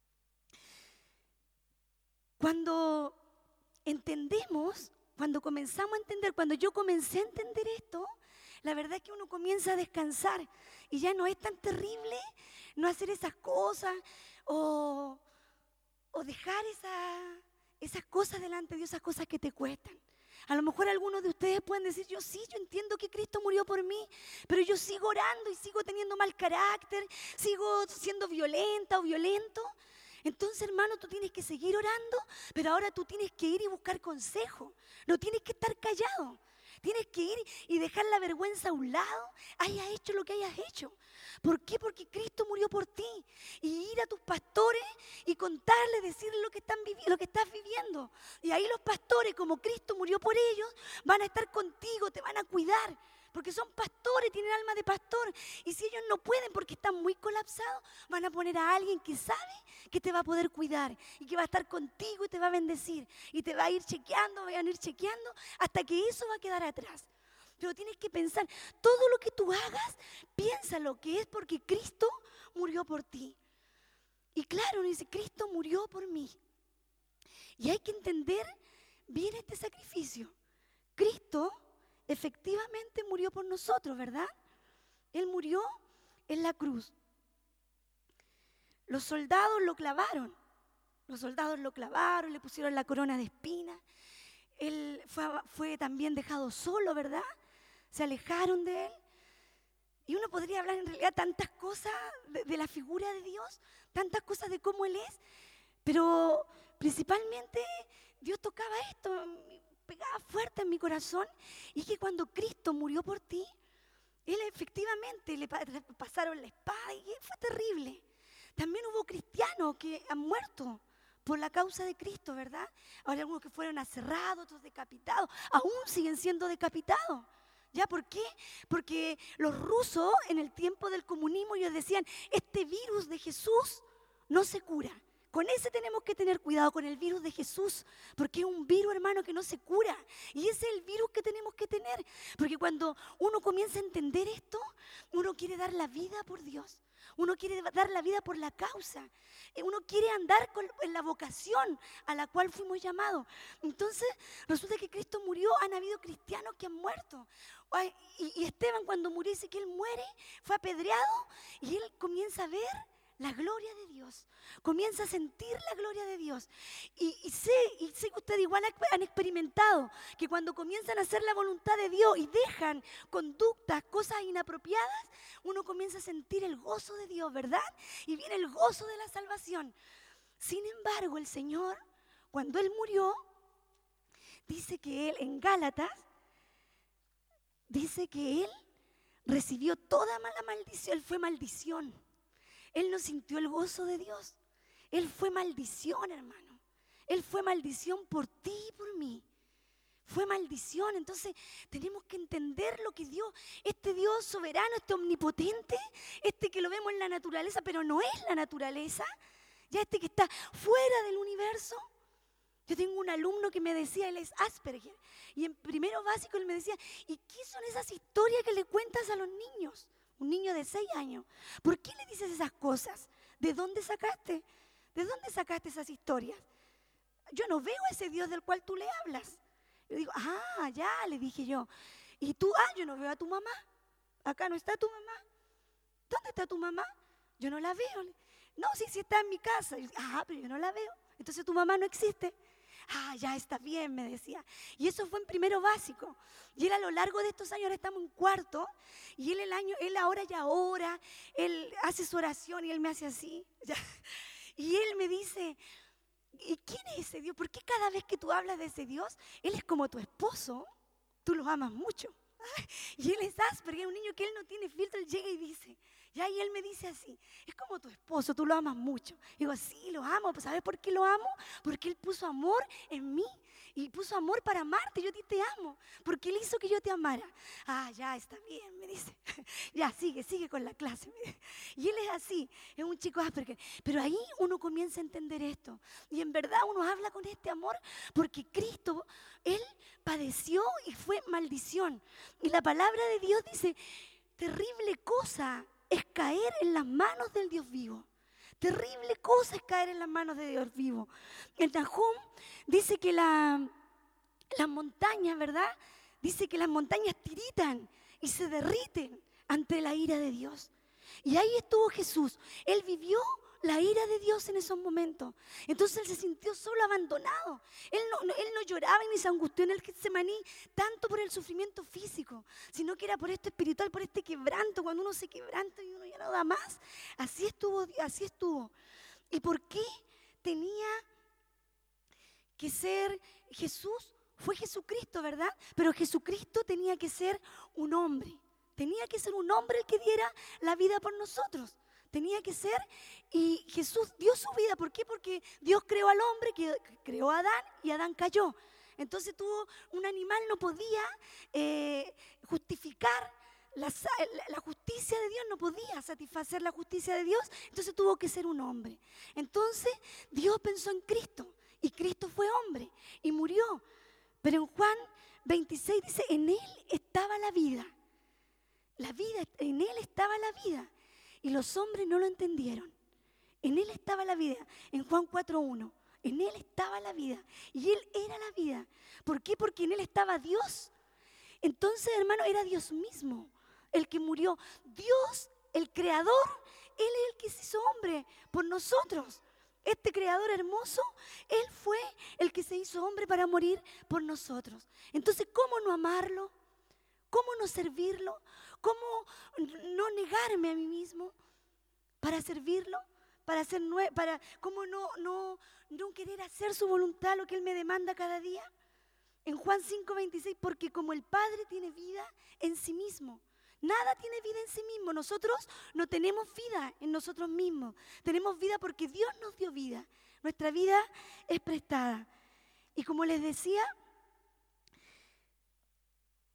Speaker 1: Cuando entendemos, cuando comenzamos a entender, cuando yo comencé a entender esto, la verdad es que uno comienza a descansar y ya no es tan terrible no hacer esas cosas o, o dejar esa, esas cosas delante de Dios, esas cosas que te cuestan. A lo mejor algunos de ustedes pueden decir, yo sí, yo entiendo que Cristo murió por mí, pero yo sigo orando y sigo teniendo mal carácter, sigo siendo violenta o violento. Entonces, hermano, tú tienes que seguir orando, pero ahora tú tienes que ir y buscar consejo. No tienes que estar callado. Tienes que ir y dejar la vergüenza a un lado, hayas hecho lo que hayas hecho. ¿Por qué? Porque Cristo murió por ti. Y ir a tus pastores y contarles, decirles lo que, están vivi- lo que estás viviendo. Y ahí los pastores, como Cristo murió por ellos, van a estar contigo, te van a cuidar. Porque son pastores, tienen alma de pastor. Y si ellos no pueden porque están muy colapsados, van a poner a alguien que sabe que te va a poder cuidar y que va a estar contigo y te va a bendecir. Y te va a ir chequeando, van a ir chequeando hasta que eso va a quedar atrás. Pero tienes que pensar, todo lo que tú hagas, piénsalo que es porque Cristo murió por ti. Y claro, uno dice, Cristo murió por mí. Y hay que entender bien este sacrificio. Cristo efectivamente murió por nosotros, ¿verdad? Él murió en la cruz. Los soldados lo clavaron. Los soldados lo clavaron, le pusieron la corona de espinas. Él fue, fue también dejado solo, ¿verdad? Se alejaron de él. Y uno podría hablar en realidad tantas cosas de, de la figura de Dios, tantas cosas de cómo Él es, pero principalmente Dios tocaba esto, pegaba fuerte en mi corazón, y es que cuando Cristo murió por ti, Él efectivamente le pasaron la espada y fue terrible. También hubo cristianos que han muerto por la causa de Cristo, ¿verdad? Ahora algunos que fueron aserrados, otros decapitados, aún siguen siendo decapitados, ¿Ya por qué? Porque los rusos en el tiempo del comunismo ellos decían, este virus de Jesús no se cura. Con ese tenemos que tener cuidado, con el virus de Jesús, porque es un virus, hermano, que no se cura. Y ese es el virus que tenemos que tener, porque cuando uno comienza a entender esto, uno quiere dar la vida por Dios. Uno quiere dar la vida por la causa. Uno quiere andar con, en la vocación a la cual fuimos llamados. Entonces, resulta que Cristo murió, han habido cristianos que han muerto. Ay, y, y Esteban cuando murió dice que él muere, fue apedreado y él comienza a ver la gloria de Dios, comienza a sentir la gloria de Dios. Y, y, sé, y sé que ustedes igual han experimentado que cuando comienzan a hacer la voluntad de Dios y dejan conductas, cosas inapropiadas, uno comienza a sentir el gozo de Dios, ¿verdad? Y viene el gozo de la salvación. Sin embargo, el Señor, cuando Él murió, dice que Él, en Gálatas, dice que Él recibió toda la maldición, Él fue maldición. Él no sintió el gozo de Dios. Él fue maldición, hermano. Él fue maldición por ti y por mí. Fue maldición. Entonces tenemos que entender lo que Dios, este Dios soberano, este omnipotente, este que lo vemos en la naturaleza, pero no es la naturaleza, ya este que está fuera del universo. Yo tengo un alumno que me decía, él es Asperger, y en primero básico él me decía, ¿y qué son esas historias que le cuentas a los niños? Un niño de seis años. ¿Por qué le dices esas cosas? ¿De dónde sacaste? ¿De dónde sacaste esas historias? Yo no veo ese Dios del cual tú le hablas. Yo digo, ah, ya, le dije yo. ¿Y tú? Ah, yo no veo a tu mamá. Acá no está tu mamá. ¿Dónde está tu mamá? Yo no la veo. No, sí, sí está en mi casa. Yo, ah, pero yo no la veo. Entonces tu mamá no existe. Ah, ya está bien, me decía. Y eso fue en primero básico. Y él a lo largo de estos años, ahora estamos en cuarto, y él el año, él ahora ya ora, él hace su oración y él me hace así. Ya. Y él me dice, ¿y quién es ese Dios? ¿Por qué cada vez que tú hablas de ese Dios, él es como tu esposo? Tú lo amas mucho. Y él es Asperger, un niño que él no tiene filtro, él llega y dice, ya, y él me dice así, es como tu esposo, tú lo amas mucho. Y digo, sí, lo amo, pues ¿sabes por qué lo amo? Porque él puso amor en mí y puso amor para amarte, yo a ti te amo, porque él hizo que yo te amara. Ah, ya, está bien, me dice, ya, sigue, sigue con la clase. Y él es así, es un chico Asperger, pero ahí uno comienza a entender esto, y en verdad uno habla con este amor, porque Cristo, él padeció y fue maldición, y la palabra de Dios dice, terrible cosa es caer en las manos del Dios vivo. Terrible cosa es caer en las manos de Dios vivo. El Nahum dice que la, las montañas, ¿verdad? Dice que las montañas tiritan y se derriten ante la ira de Dios. Y ahí estuvo Jesús. Él vivió la ira de Dios en esos momentos. Entonces él se sintió solo, abandonado. Él no, no, él no lloraba ni se angustió en el Getsemaní tanto por el sufrimiento físico, sino que era por esto espiritual, por este quebranto. Cuando uno se quebranta y uno ya no da más, así estuvo, así estuvo. ¿Y por qué tenía que ser Jesús? Fue Jesucristo, ¿verdad? Pero Jesucristo tenía que ser un hombre. Tenía que ser un hombre el que diera la vida por nosotros. Tenía que ser, y Jesús dio su vida. ¿Por qué? Porque Dios creó al hombre, que creó a Adán, y Adán cayó. Entonces tuvo, un animal no podía eh, justificar la, la justicia de Dios, no podía satisfacer la justicia de Dios, entonces tuvo que ser un hombre. Entonces Dios pensó en Cristo, y Cristo fue hombre, y murió. Pero en Juan veintiséis dice, en Él estaba la vida. La vida, en Él estaba la vida. Y los hombres no lo entendieron. En Él estaba la vida. En Juan cuatro uno. En Él estaba la vida. Y Él era la vida. ¿Por qué? Porque en Él estaba Dios. Entonces, hermano, era Dios mismo el que murió. Dios, el creador, Él es el que se hizo hombre por nosotros. Este creador hermoso, Él fue el que se hizo hombre para morir por nosotros. Entonces, ¿cómo no amarlo? ¿Cómo no servirlo? ¿Cómo no negarme a mí mismo para servirlo? Para ser nue- para, ¿Cómo no, no, no querer hacer su voluntad, lo que Él me demanda cada día? En Juan cinco veintiséis, porque como el Padre tiene vida en sí mismo, nada tiene vida en sí mismo. Nosotros no tenemos vida en nosotros mismos. Tenemos vida porque Dios nos dio vida. Nuestra vida es prestada. Y como les decía,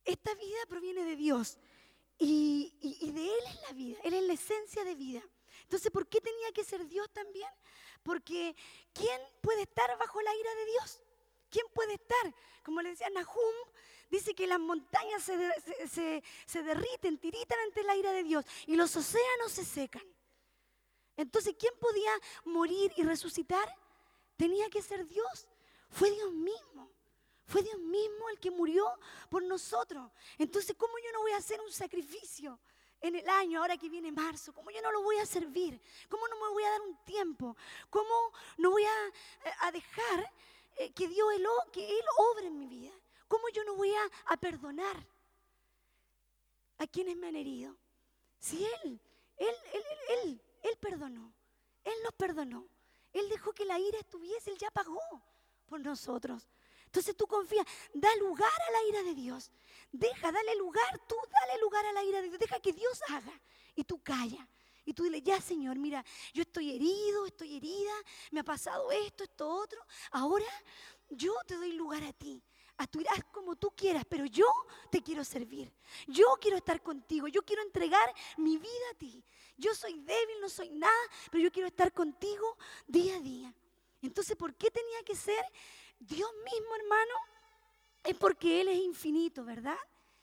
Speaker 1: esta vida proviene de Dios y, y, y de Él es la vida, Él es la esencia de vida. Entonces, ¿por qué tenía que ser Dios también? Porque ¿quién puede estar bajo la ira de Dios? ¿Quién puede estar? Como le decía Nahum, dice que las montañas se, de, se, se, se derriten, tiritan ante la ira de Dios y los océanos se secan. Entonces, ¿quién podía morir y resucitar? Tenía que ser Dios. Fue Dios mismo. Fue Dios mismo el que murió por nosotros. Entonces, ¿cómo yo no voy a hacer un sacrificio en el año, ahora que viene marzo? ¿Cómo yo no lo voy a servir? ¿Cómo no me voy a dar un tiempo? ¿Cómo no voy a, a dejar eh, que Dios, él, que Él obre en mi vida? ¿Cómo yo no voy a, a perdonar a quienes me han herido? Si Él, Él, Él, Él, Él, Él perdonó, Él nos perdonó. Él dejó que la ira estuviese, Él ya pagó por nosotros. Entonces tú confías, da lugar a la ira de Dios. Deja, dale lugar, tú dale lugar a la ira de Dios. Deja que Dios haga y tú calla. Y tú dile, ya Señor, mira, yo estoy herido, estoy herida, me ha pasado esto, esto, otro. Ahora yo te doy lugar a ti. A tu ira, haz como tú quieras, pero yo te quiero servir. Yo quiero estar contigo, yo quiero entregar mi vida a ti. Yo soy débil, no soy nada, pero yo quiero estar contigo día a día. Entonces, ¿por qué tenía que ser Dios mismo, hermano? Es porque Él es infinito, ¿verdad?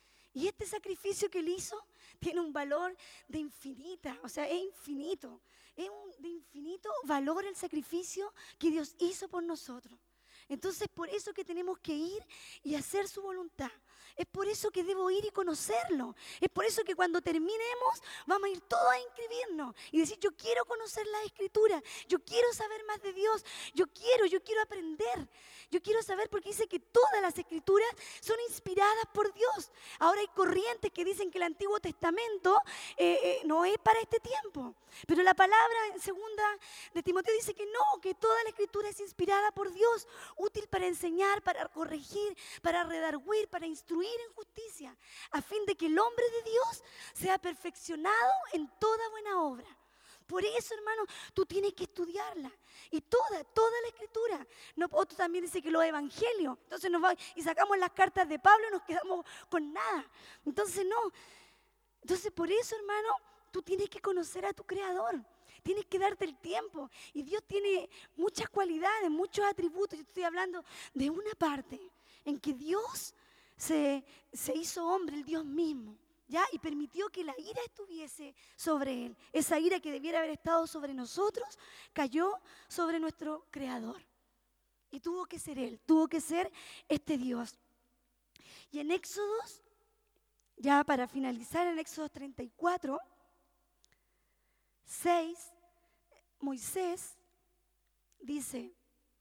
Speaker 1: Y este sacrificio que Él hizo tiene un valor de infinita, o sea, es infinito. Es un, de infinito valor el sacrificio que Dios hizo por nosotros. Entonces, por eso que tenemos que ir y hacer su voluntad. Es por eso que debo ir y conocerlo. Es por eso que cuando terminemos vamos a ir todos a inscribirnos y decir, yo quiero conocer la Escritura, yo quiero saber más de Dios, yo quiero, yo quiero aprender. Yo quiero saber porque dice que todas las Escrituras son inspiradas por Dios. Ahora hay corrientes que dicen que el Antiguo Testamento eh, eh, no es para este tiempo. Pero la palabra en segunda de Timoteo dice que no, que toda la Escritura es inspirada por Dios, útil para enseñar, para corregir, para redarguir, para instruir en justicia, a fin de que el hombre de Dios sea perfeccionado en toda buena obra. Por eso, hermano, tú tienes que estudiarla. Y toda, toda la Escritura. No, otro también dice que los evangelios. Entonces nos va y sacamos las cartas de Pablo y nos quedamos con nada. Entonces no. Entonces por eso, hermano, tú tienes que conocer a tu Creador. Tienes que darte el tiempo. Y Dios tiene muchas cualidades, muchos atributos. Yo estoy hablando de una parte en que Dios se, se hizo hombre, el Dios mismo. ¿Ya? Y permitió que la ira estuviese sobre Él. Esa ira que debiera haber estado sobre nosotros, cayó sobre nuestro Creador. Y tuvo que ser Él, tuvo que ser este Dios. Y en Éxodos, ya para finalizar, en Éxodos treinta y cuatro, seis, Moisés dice,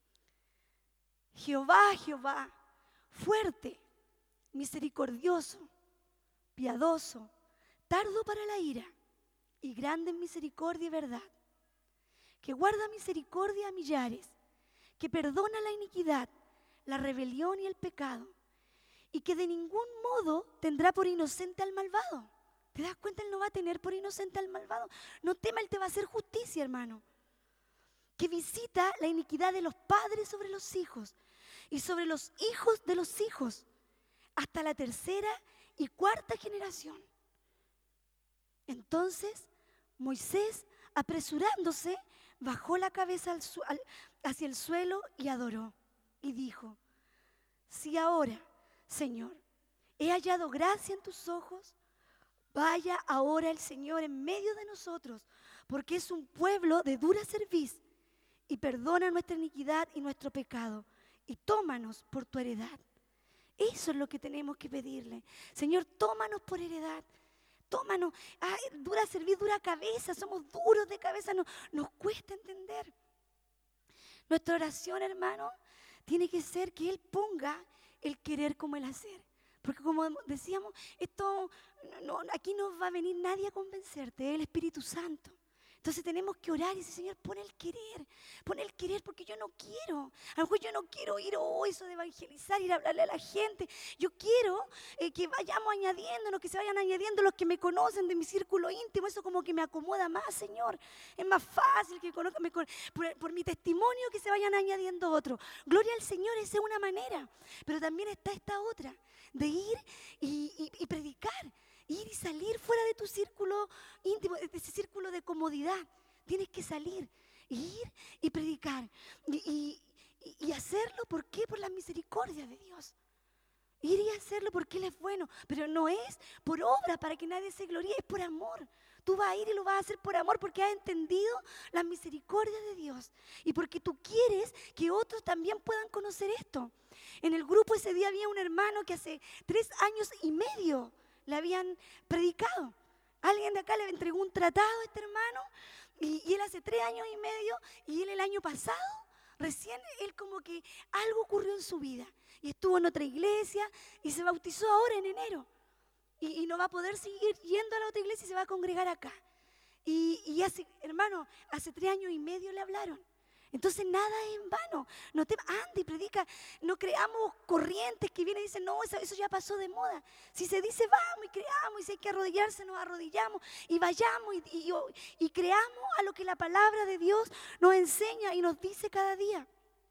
Speaker 1: Jehová, Jehová, fuerte, misericordioso, piadoso, tardo para la ira y grande en misericordia y verdad, que guarda misericordia a millares, que perdona la iniquidad, la rebelión y el pecado, y que de ningún modo tendrá por inocente al malvado. ¿Te das cuenta? Él no va a tener por inocente al malvado. No tema, Él te va a hacer justicia, hermano. Que visita la iniquidad de los padres sobre los hijos y sobre los hijos de los hijos, hasta la tercera y cuarta generación. Entonces Moisés, apresurándose, bajó la cabeza al su- al- hacia el suelo y adoró. Y dijo, si ahora, Señor, he hallado gracia en tus ojos, vaya ahora el Señor en medio de nosotros, porque es un pueblo de dura cerviz, y perdona nuestra iniquidad y nuestro pecado, y tómanos por tu heredad. Eso es lo que tenemos que pedirle. Señor, tómanos por heredad. Tómanos. Ay, dura cerviz, dura cabeza. Somos duros de cabeza. No, nos cuesta entender. Nuestra oración, hermano, tiene que ser que Él ponga el querer como el hacer. Porque como decíamos, esto no, aquí no va a venir nadie a convencerte, es el Espíritu Santo. Entonces tenemos que orar y decir, Señor, pon el querer, pon el querer porque yo no quiero. A lo mejor yo no quiero ir oh, eso de evangelizar, ir a hablarle a la gente. Yo quiero eh, que vayamos añadiéndonos, que se vayan añadiendo los que me conocen de mi círculo íntimo. Eso como que me acomoda más, Señor. Es más fácil que conozcan por, por mi testimonio que se vayan añadiendo otros. Gloria al Señor, esa es una manera. Pero también está esta otra, de ir y, y, y predicar. Ir y salir fuera de tu círculo íntimo, de ese círculo de comodidad. Tienes que salir, ir y predicar. Y, y, y hacerlo, ¿por qué? Por la misericordia de Dios. Ir y hacerlo porque Él es bueno. Pero no es por obra para que nadie se gloríe, es por amor. Tú vas a ir y lo vas a hacer por amor porque has entendido la misericordia de Dios. Y porque tú quieres que otros también puedan conocer esto. En el grupo ese día había un hermano que hace tres años y medio le habían predicado. Alguien de acá le entregó un tratado a este hermano y, y él hace tres años y medio y él el año pasado, recién él como que algo ocurrió en su vida y estuvo en otra iglesia y se bautizó ahora en enero y, y no va a poder seguir yendo a la otra iglesia y se va a congregar acá. Y, y hace, hermano, hace tres años y medio le hablaron. Entonces nada es en vano. No te, anda y predica. No creamos corrientes que vienen y dicen, no, eso, eso ya pasó de moda. Si se dice, vamos y creamos. Y si hay que arrodillarse, nos arrodillamos. Y vayamos y, y, y creamos a lo que la palabra de Dios nos enseña y nos dice cada día.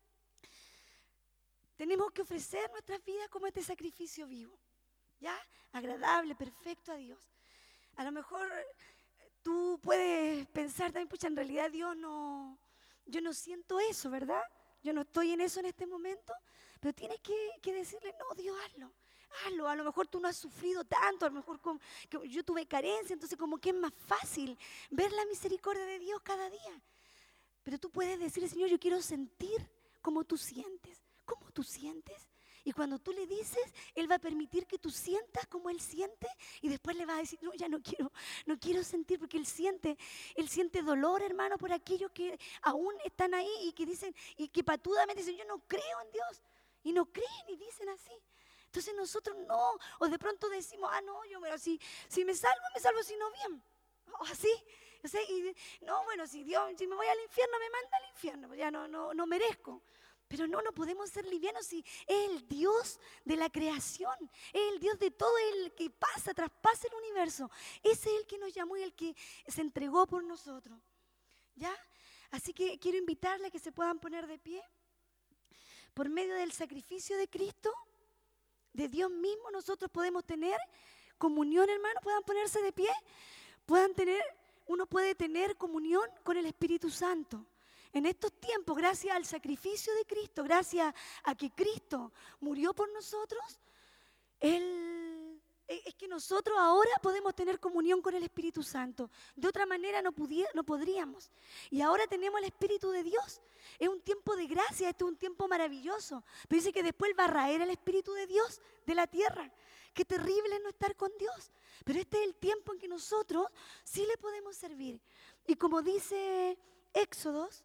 Speaker 1: Tenemos que ofrecer nuestras vidas como este sacrificio vivo. ¿Ya? Agradable, perfecto a Dios. A lo mejor tú puedes pensar también, pucha, en realidad Dios no... Yo no siento eso, ¿verdad? Yo no estoy en eso en este momento, pero tienes que, que decirle, no, Dios, hazlo, hazlo. A lo mejor tú no has sufrido tanto, a lo mejor como, que yo tuve carencia, entonces como que es más fácil ver la misericordia de Dios cada día. Pero tú puedes decirle, Señor, yo quiero sentir como tú sientes. ¿Cómo tú sientes? Y cuando tú le dices, Él va a permitir que tú sientas como Él siente y después le va a decir, no, ya no quiero, no quiero sentir porque Él siente, Él siente dolor, hermano, por aquellos que aún están ahí y que dicen, y que patudamente dicen, yo no creo en Dios. Y no creen y dicen así. Entonces nosotros no, o de pronto decimos, ah, no, yo, bueno, si, si me salvo, me salvo, si no, bien. O así. O sea, y, no, bueno, si Dios, si me voy al infierno, me manda al infierno, pues ya no, no, no merezco. Pero no, no podemos ser livianos si es el Dios de la creación, es el Dios de todo el que pasa, traspasa el universo. Ese es el que nos llamó y el que se entregó por nosotros. ¿Ya? Así que quiero invitarle a que se puedan poner de pie. Por medio del sacrificio de Cristo, de Dios mismo, nosotros podemos tener comunión, hermano. Puedan ponerse de pie. Puedan tener, uno puede tener comunión con el Espíritu Santo. En estos tiempos, gracias al sacrificio de Cristo, gracias a que Cristo murió por nosotros, Él, es que nosotros ahora podemos tener comunión con el Espíritu Santo. De otra manera no, pudiera, no podríamos. Y ahora tenemos el Espíritu de Dios. Es un tiempo de gracia, este es un tiempo maravilloso. Pero dice que después va a raer el Espíritu de Dios de la tierra. Qué terrible es no estar con Dios. Pero este es el tiempo en que nosotros sí le podemos servir. Y como dice Éxodos,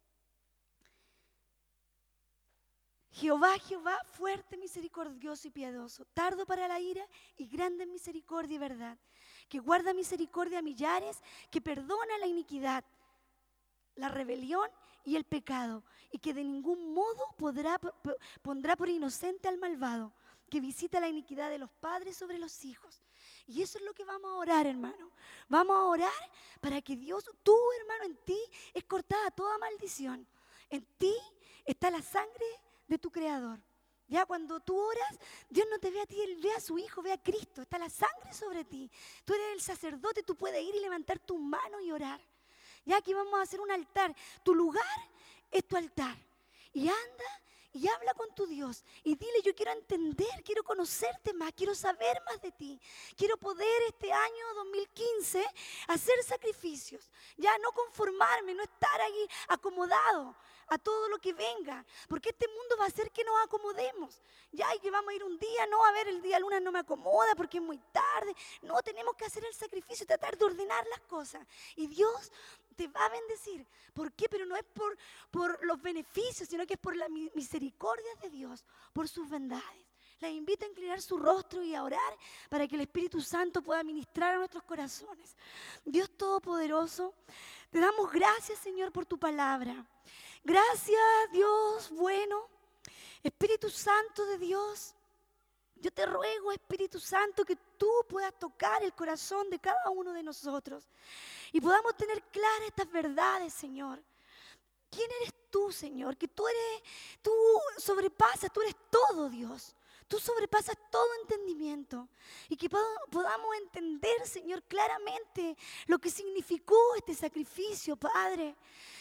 Speaker 1: Jehová, Jehová, fuerte, misericordioso y piadoso, tardo para la ira y grande en misericordia y verdad, que guarda misericordia a millares, que perdona la iniquidad, la rebelión y el pecado, y que de ningún modo podrá, pondrá por inocente al malvado, que visita la iniquidad de los padres sobre los hijos. Y eso es lo que vamos a orar, hermano. Vamos a orar para que Dios, tú, hermano, en ti es cortada toda maldición. En ti está la sangre de tu Creador. Ya cuando tú oras, Dios no te ve a ti, Él ve a su Hijo, ve a Cristo. Está la sangre sobre ti. Tú eres el sacerdote, tú puedes ir y levantar tus manos y orar. Ya aquí vamos a hacer un altar. Tu lugar es tu altar. Y anda y habla con tu Dios. Y dile, yo quiero entender, quiero conocerte más, quiero saber más de ti. Quiero poder este año dos mil quince hacer sacrificios. Ya no conformarme, no estar ahí acomodado a todo lo que venga, porque este mundo va a hacer que nos acomodemos. Ya, y que vamos a ir un día, no, a ver, el día luna no me acomoda porque es muy tarde. No, tenemos que hacer el sacrificio y tratar de ordenar las cosas. Y Dios te va a bendecir. ¿Por qué? Pero no es por, por los beneficios, sino que es por la misericordia de Dios, por sus bondades. Les invito a inclinar su rostro y a orar para que el Espíritu Santo pueda ministrar a nuestros corazones. Dios Todopoderoso, te damos gracias, Señor, por tu palabra. Gracias, Dios bueno. Espíritu Santo de Dios, yo te ruego, Espíritu Santo, que tú puedas tocar el corazón de cada uno de nosotros y podamos tener claras estas verdades, Señor. ¿Quién eres tú, Señor? Que tú eres, tú sobrepasas, tú eres todo, Dios. Tú sobrepasas todo entendimiento y que podamos entender, Señor, claramente lo que significó este sacrificio, Padre.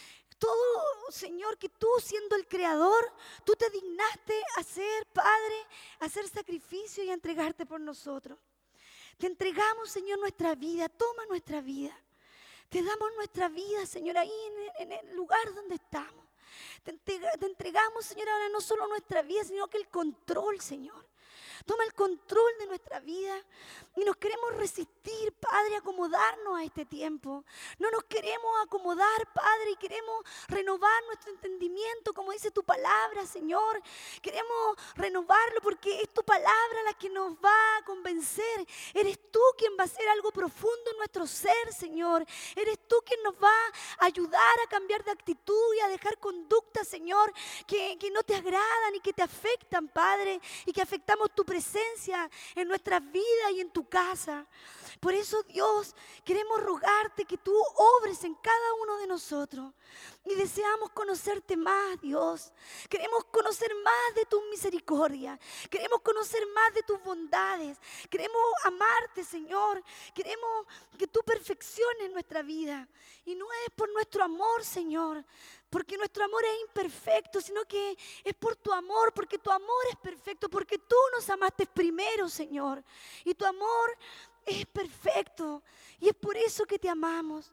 Speaker 1: Todo, Señor, que tú siendo el Creador, tú te dignaste a hacer, Padre, a hacer sacrificio y a entregarte por nosotros. Te entregamos, Señor, nuestra vida, toma nuestra vida. Te damos nuestra vida, Señor, ahí en el, en el lugar donde estamos. Te, entrega, te entregamos, Señor, ahora no solo nuestra vida, sino que el control, Señor. Toma el control de nuestra vida y nos queremos resistir, Padre, a acomodarnos a este tiempo. No nos queremos acomodar, Padre, y queremos renovar nuestro entendimiento, como dice tu palabra, Señor. Queremos renovarlo porque es tu palabra la que nos va a convencer. Eres tú quien va a hacer algo profundo en nuestro ser, Señor. Eres tú quien nos va a ayudar a cambiar de actitud y a dejar conductas, Señor, que, que no te agradan y que te afectan, Padre, y que afectamos tu presencia en nuestras vidas y en tu casa. Por eso, Dios, queremos rogarte que tú obres en cada uno de nosotros y deseamos conocerte más, Dios. Queremos conocer más de tu misericordia, queremos conocer más de tus bondades, queremos amarte, Señor. Queremos que tú perfecciones nuestra vida y no es por nuestro amor, Señor, porque nuestro amor es imperfecto, sino que es por tu amor, porque tu amor es perfecto, porque tú nos amaste primero, Señor. Y tu amor es perfecto y es por eso que te amamos,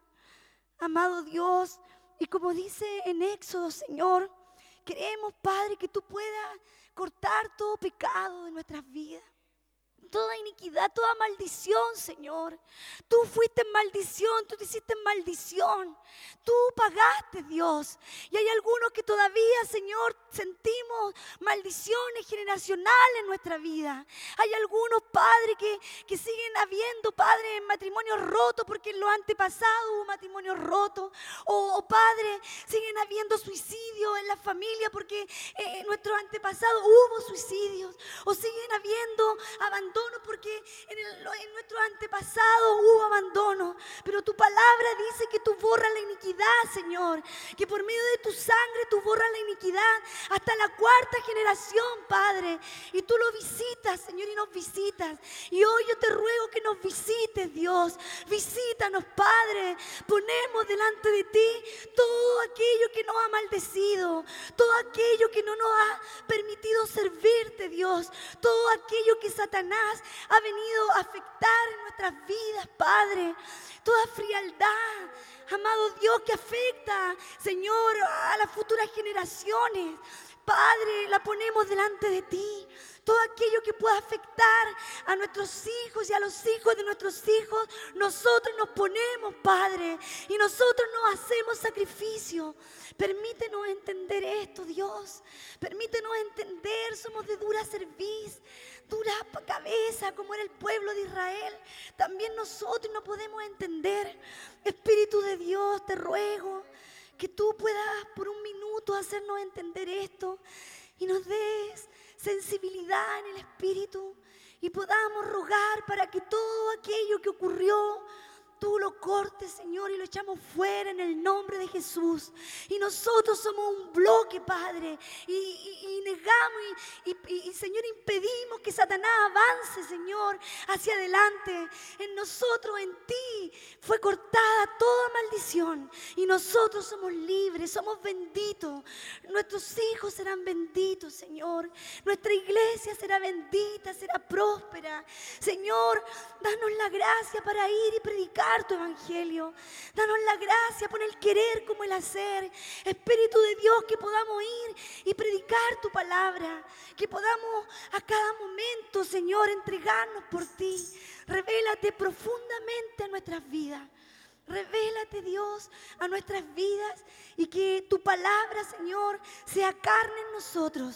Speaker 1: amado Dios. Y como dice en Éxodo, Señor, queremos, Padre, que tú puedas cortar todo pecado de nuestras vidas. Toda iniquidad, toda maldición, Señor. Tú fuiste en maldición, tú te hiciste en maldición. Tú pagaste, Dios. Y hay algunos que todavía, Señor, sentimos maldiciones generacionales en nuestra vida. Hay algunos, Padre, que, que siguen habiendo, Padre, en matrimonios rotos porque en los antepasados hubo matrimonios rotos. O, o Padre, siguen habiendo suicidios en la familia porque eh, en nuestros antepasados hubo suicidios. O siguen habiendo abandono porque en, el, en nuestros antepasados hubo abandono. Pero tu palabra dice que tú borras la iniquidad, Señor. Que por medio de tu sangre tú borras la iniquidad hasta la cuarta generación, Padre. Y tú lo visitas, Señor, y nos visitas. Y hoy yo te ruego que nos visites, Dios. Visítanos, Padre. Ponemos delante de ti todo aquello que nos ha maldecido, todo aquello que no nos ha permitido servirte, Dios. Todo aquello que Satanás ha venido a afectar en nuestras vidas, Padre. Toda frialdad, amado Dios, que afecta, Señor, a las futuras generaciones, Padre, la ponemos delante de ti. Todo aquello que pueda afectar a nuestros hijos y a los hijos de nuestros hijos, nosotros nos ponemos, Padre, y nosotros nos hacemos sacrificio. Permítenos entender esto, Dios. Permítenos entender, somos de dura cerviz, dura cabeza, como era el pueblo de Israel. También nosotros no podemos entender. Espíritu de Dios, te ruego que tú puedas por un minuto hacernos entender esto y nos des sensibilidad en el Espíritu y podamos rogar para que todo aquello que ocurrió tú lo cortes, Señor, y lo echamos fuera en el nombre de Jesús. Y nosotros somos un bloque, Padre, y, y, y negamos y, y, y, Señor, impedimos que Satanás avance, Señor, hacia adelante. En nosotros, en ti, fue cortada toda maldición y nosotros somos libres, somos benditos. Nuestros hijos serán benditos, Señor. Nuestra iglesia será bendita, será próspera. Señor, danos la gracia para ir y predicar tu evangelio. Danos la gracia por el querer como el hacer. Espíritu de Dios, que podamos ir y predicar tu palabra, que podamos a cada momento, Señor, entregarnos por ti. Revélate profundamente a nuestras vidas. Revélate, Dios, a nuestras vidas y que tu palabra, Señor, sea carne en nosotros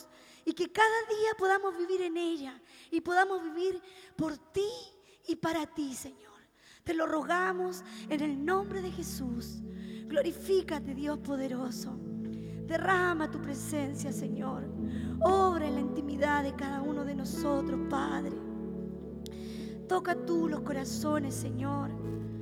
Speaker 1: y que cada día podamos vivir en ella y podamos vivir por ti y para ti, Señor. Te lo rogamos en el nombre de Jesús. Glorifícate, Dios poderoso. Derrama tu presencia, Señor. Obra en la intimidad de cada uno de nosotros, Padre. Toca tú los corazones, Señor.